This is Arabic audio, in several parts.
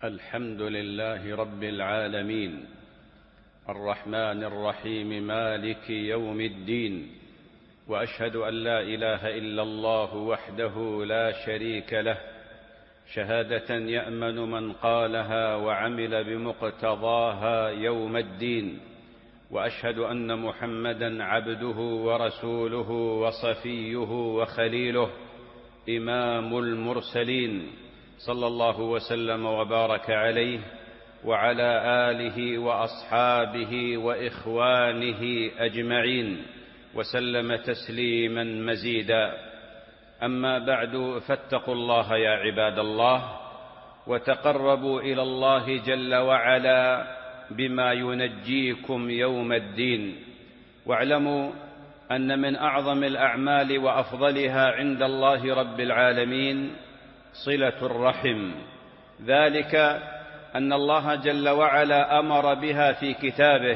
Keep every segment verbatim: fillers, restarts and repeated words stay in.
الحمد لله رب العالمين، الرحمن الرحيم، مالك يوم الدين، وأشهد أن لا إله إلا الله وحده لا شريك له، شهادة يأمن من قالها وعمل بمقتضاها يوم الدين. وأشهد أن محمدًا عبده ورسوله وصفيه وخليله، إمام المرسلين، صلى الله وسلم وبارك عليه وعلى آله وأصحابه وإخوانه أجمعين، وسلم تسليما مزيدا. أما بعد، فاتقوا الله يا عباد الله، وتقربوا إلى الله جل وعلا بما ينجيكم يوم الدين. واعلموا أن من أعظم الأعمال وأفضلها عند الله رب العالمين صلة الرحم، ذلك أن الله جل وعلا أمر بها في كتابه،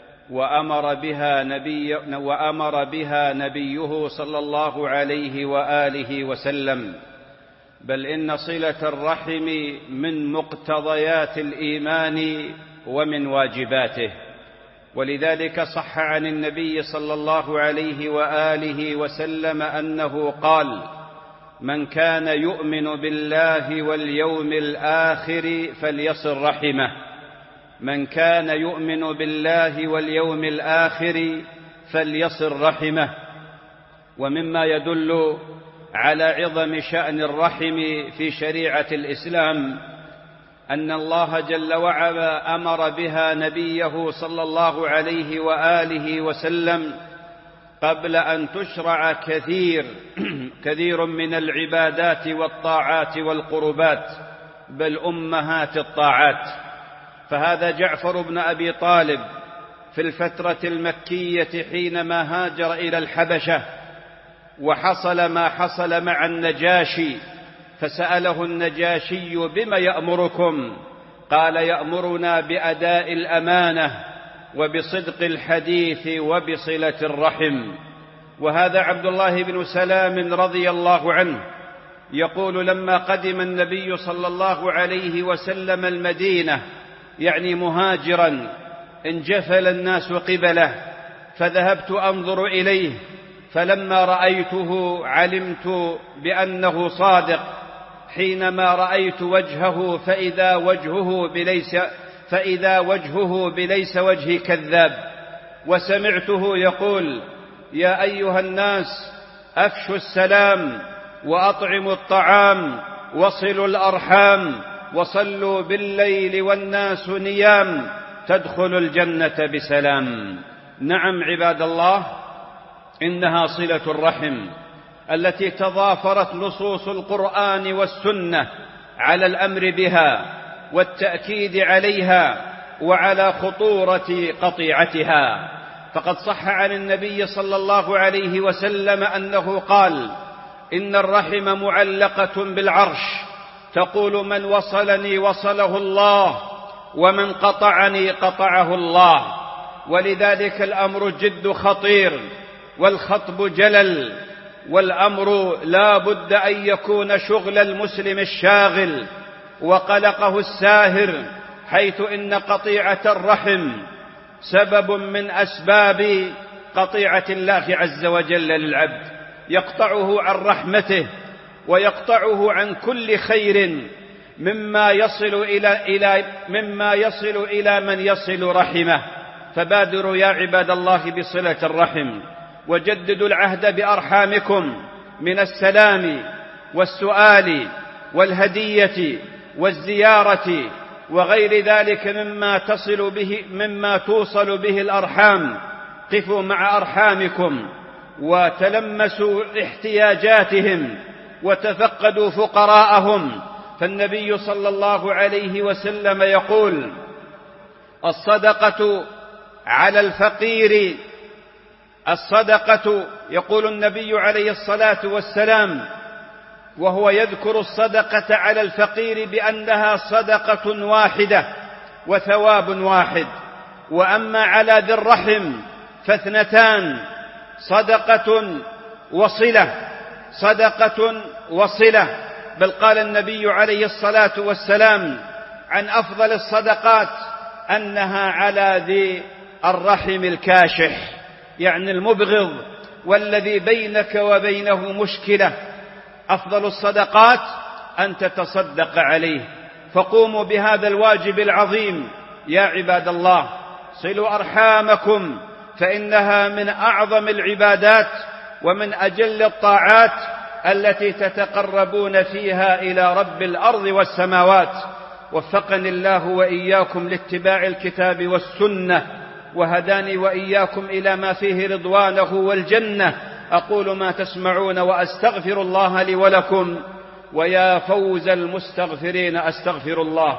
وأمر بها نبي وأمر بها نبيه صلى الله عليه وآله وسلم، بل إن صلة الرحم من مقتضيات الإيمان ومن واجباته. ولذلك صح عن النبي صلى الله عليه وآله وسلم أنه قال: من كان يؤمن بالله واليوم الآخر فليصل رحمه. من كان يؤمن بالله واليوم الآخر فليصل رحمه. ومما يدل على عظم شأن الرحم في شريعة الإسلام أن الله جل وعلا أمر بها نبيه صلى الله عليه وآله وسلم قبل أن تشرع كثير كثير من العبادات والطاعات والقربات، بل أمهات الطاعات. فهذا جعفر بن أبي طالب في الفترة المكية حينما هاجر إلى الحبشة، وحصل ما حصل مع النجاشي، فسأله النجاشي: بما يأمركم؟ قال: يأمرنا بأداء الأمانة وبصدق الحديث وبصلة الرحم. وهذا عبد الله بن سلام رضي الله عنه يقول: لما قدم النبي صلى الله عليه وسلم المدينة، يعني مهاجرا، انجفل الناس قبله، فذهبت أنظر إليه، فلما رأيته علمت بأنه صادق. حينما رأيت وجهه فإذا وجهه بليس فإذا وجهه بليس وجه كذاب. وسمعته يقول: يا أيها الناس، أفشوا السلام وأطعموا الطعام وصلوا الأرحام وصلوا بالليل والناس نيام تدخلوا الجنة بسلام. نعم عباد الله، إنها صلة الرحم التي تضافرت نصوص القرآن والسنة على الأمر بها والتأكيد عليها وعلى خطورة قطيعتها. فقد صح عن النبي صلى الله عليه وسلم أنه قال: إن الرحم معلقة بالعرش، تقول: من وصلني وصله الله، ومن قطعني قطعه الله. ولذلك الأمر جد خطير، والخطب جلل، والأمر لا بد أن يكون شغل المسلم الشاغل وقلقه الساهر، حيث إن قطيعة الرحم سبب من أسباب قطيعة الله عز وجل للعبد، يقطعه عن رحمته ويقطعه عن كل خير مما يصل إلى إلى مما يصل إلى من يصل رحمه. فبادروا يا عباد الله بصلة الرحم، وجددوا العهد بأرحامكم من السلام والسؤال والهدية والزيارة وغير ذلك مما تصل به مما توصل به الأرحام. قفوا مع أرحامكم وتلمسوا احتياجاتهم وتفقدوا فقراءهم. فالنبي صلى الله عليه وسلم يقول: الصدقة على الفقير الصدقة يقول النبي عليه الصلاة والسلام وهو يذكر الصدقة على الفقير بأنها صدقة واحدة وثواب واحد. وأما على ذي الرحم فاثنتان: صدقة وصلة، صدقة وصلة. بل قال النبي عليه الصلاة والسلام: عن أفضل الصدقات أنها على ذي الرحم الكاشح، يعني المبغض والذي بينك وبينه مشكلة. أفضل الصدقات أن تتصدق عليه، فقوموا بهذا الواجب العظيم يا عباد الله. صلوا أرحامكم، فإنها من أعظم العبادات ومن أجل الطاعات التي تتقربون فيها إلى رب الأرض والسماوات. وفقني الله وإياكم لاتباع الكتاب والسنة، وهداني وإياكم إلى ما فيه رضوانه والجنة. أقول ما تسمعون وأستغفر الله لي ولكم، ويا فوز المستغفرين أستغفر الله.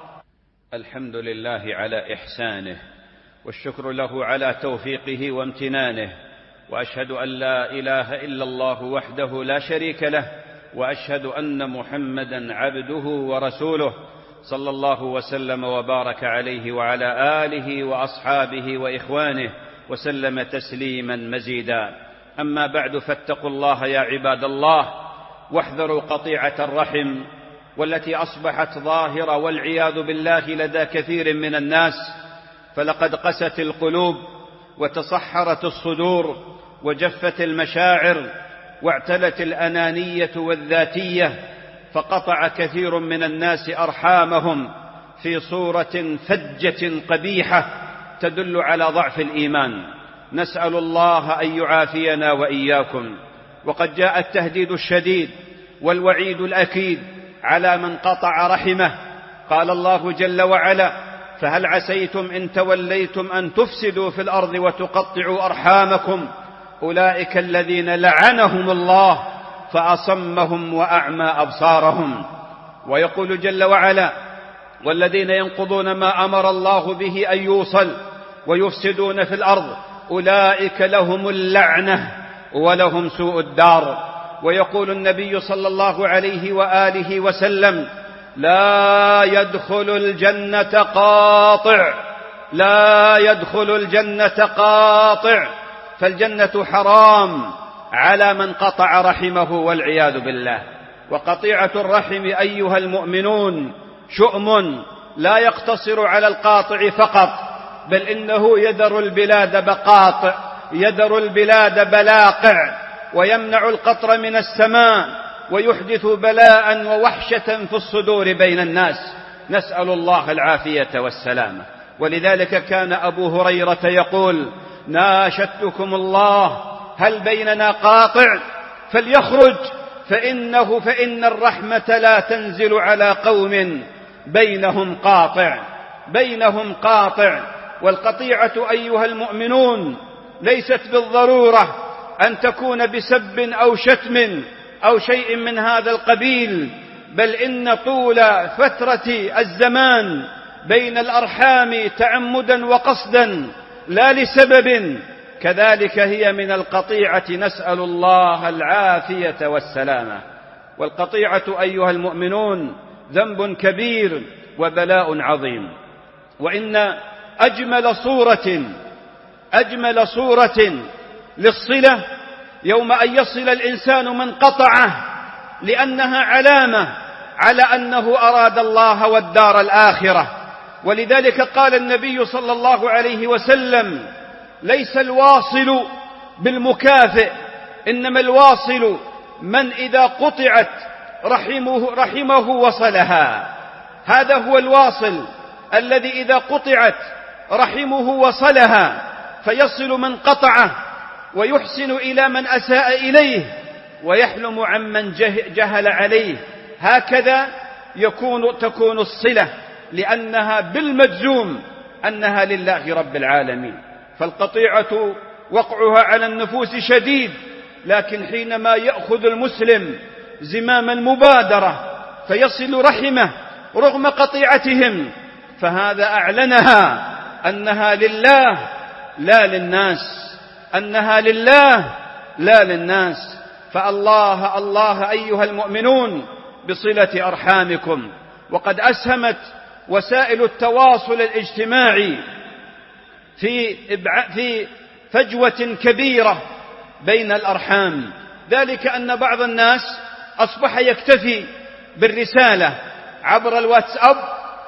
الحمد لله على إحسانه، والشكر له على توفيقه وامتنانه، وأشهد أن لا إله إلا الله وحده لا شريك له، وأشهد أن محمدا عبده ورسوله، صلى الله وسلم وبارك عليه وعلى آله وأصحابه وإخوانه وسلم تسليما مزيدا. أما بعد، فاتقوا الله يا عباد الله، واحذروا قطيعة الرحم، والتي أصبحت ظاهرة والعياذ بالله لدى كثير من الناس. فلقد قست القلوب وتصحرت الصدور وجفت المشاعر واعتلت الأنانية والذاتية، فقطع كثير من الناس أرحامهم في صورة فجة قبيحة تدل على ضعف الإيمان. نسأل الله أن يعافينا وإياكم. وقد جاء التهديد الشديد والوعيد الأكيد على من قطع رحمه. قال الله جل وعلا: فهل عسيتم إن توليتم أن تفسدوا في الأرض وتقطعوا أرحامكم أولئك الذين لعنهم الله فأصمهم وأعمى أبصارهم. ويقول جل وعلا: والذين ينقضون ما أمر الله به أن يوصل ويفسدون في الأرض أولئك لهم اللعنة ولهم سوء الدار. ويقول النبي صلى الله عليه وآله وسلم: لا يدخل الجنة قاطع، لا يدخل الجنة قاطع، فالجنة حرام على من قطع رحمه والعياذ بالله. وقطيعة الرحم أيها المؤمنون شؤم لا يقتصر على القاطع فقط، بل إنه يذر البلاد بقاطع، يذر البلاد بلاقع، ويمنع القطر من السماء، ويحدث بلاء ووحشة في الصدور بين الناس. نسأل الله العافية والسلامة. ولذلك كان أبو هريرة يقول: ناشدتكم الله هل بيننا قاطع فليخرج، فإنه فإن الرحمة لا تنزل على قوم بينهم قاطع، بينهم قاطع. والقطيعة أيها المؤمنون ليست بالضرورة أن تكون بسب أو شتم أو شيء من هذا القبيل، بل إن طول فترة الزمان بين الأرحام تعمدا وقصدا لا لسبب كذلك هي من القطيعة. نسأل الله العافية والسلامة. والقطيعة أيها المؤمنون ذنب كبير وبلاء عظيم. وإن أجمل صورة أجمل صورة للصلة يوم أن يصل الإنسان من قطعه، لأنها علامة على أنه أراد الله والدار الآخرة. ولذلك قال النبي صلى الله عليه وسلم: ليس الواصل بالمكافئ، إنما الواصل من إذا قطعت رحمه, رحمه وصلها. هذا هو الواصل الذي إذا قطعت رحمه وصلها، فيصل من قطعه ويحسن إلى من أساء إليه ويحلم عمن جهل عليه. هكذا يكون تكون الصلة، لأنها بالمجزوم أنها لله رب العالمين. فالقطيعة وقعها على النفوس شديد، لكن حينما يأخذ المسلم زمام المبادرة فيصل رحمه رغم قطيعتهم، فهذا أعلنها أنها لله لا للناس، أنها لله لا للناس. فالله الله أيها المؤمنون بصلة أرحامكم. وقد أسهمت وسائل التواصل الاجتماعي في في فجوة كبيرة بين الأرحام، ذلك أن بعض الناس أصبح يكتفي بالرسالة عبر الواتساب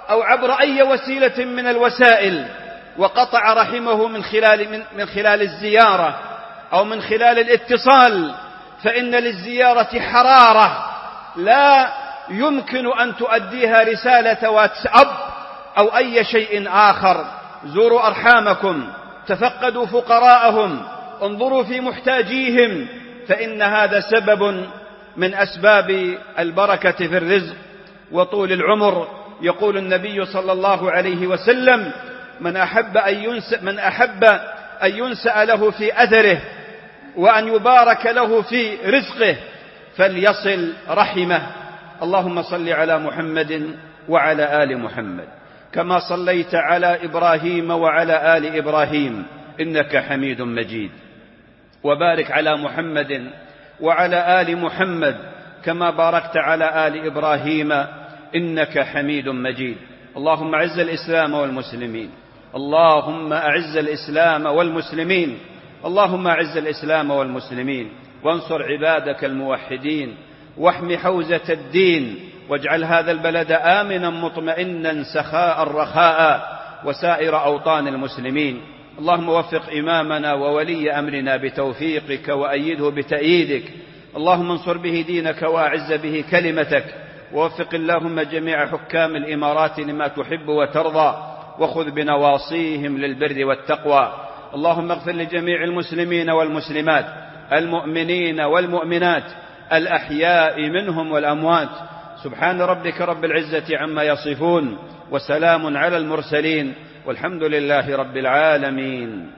أو عبر أي وسيلة من الوسائل وقطع رحمه من خلال, من, من خلال الزيارة أو من خلال الاتصال، فإن للزيارة حرارة لا يمكن أن تؤديها رسالة واتساب أو أي شيء آخر. زوروا أرحامكم، تفقدوا فقراءهم، انظروا في محتاجيهم، فإن هذا سبب من أسباب البركة في الرزق وطول العمر. يقول النبي صلى الله عليه وسلم: من أحب أن ينسأ, من أحب أن ينسأ له في أثره وأن يبارك له في رزقه فليصل رحمه. اللهم صل على محمد وعلى آل محمد كما صليت على إبراهيم وعلى آل إبراهيم إنك حميد مجيد، وبارك على محمد وعلى آل محمد كما باركت على آل إبراهيم إنك حميد مجيد. اللهم أعز الإسلام والمسلمين، اللهم أعز الإسلام والمسلمين، اللهم أعز الإسلام والمسلمين، وانصر عبادك الموحدين، واحم حوزة الدين، واجعل هذا البلد آمنا مطمئنا سخاء رخاء وسائر أوطان المسلمين. اللهم وفق إمامنا وولي أمرنا بتوفيقك وأيده بتأييدك، اللهم انصر به دينك وأعز به كلمتك، ووفق اللهم جميع حكام الإمارات لما تحب وترضى، وخذ بنواصيهم للبر والتقوى. اللهم اغفر لجميع المسلمين والمسلمات، المؤمنين والمؤمنات، الأحياء منهم والأموات. سبحان ربك رب العزة عما يصفون، وسلام على المرسلين، والحمد لله رب العالمين.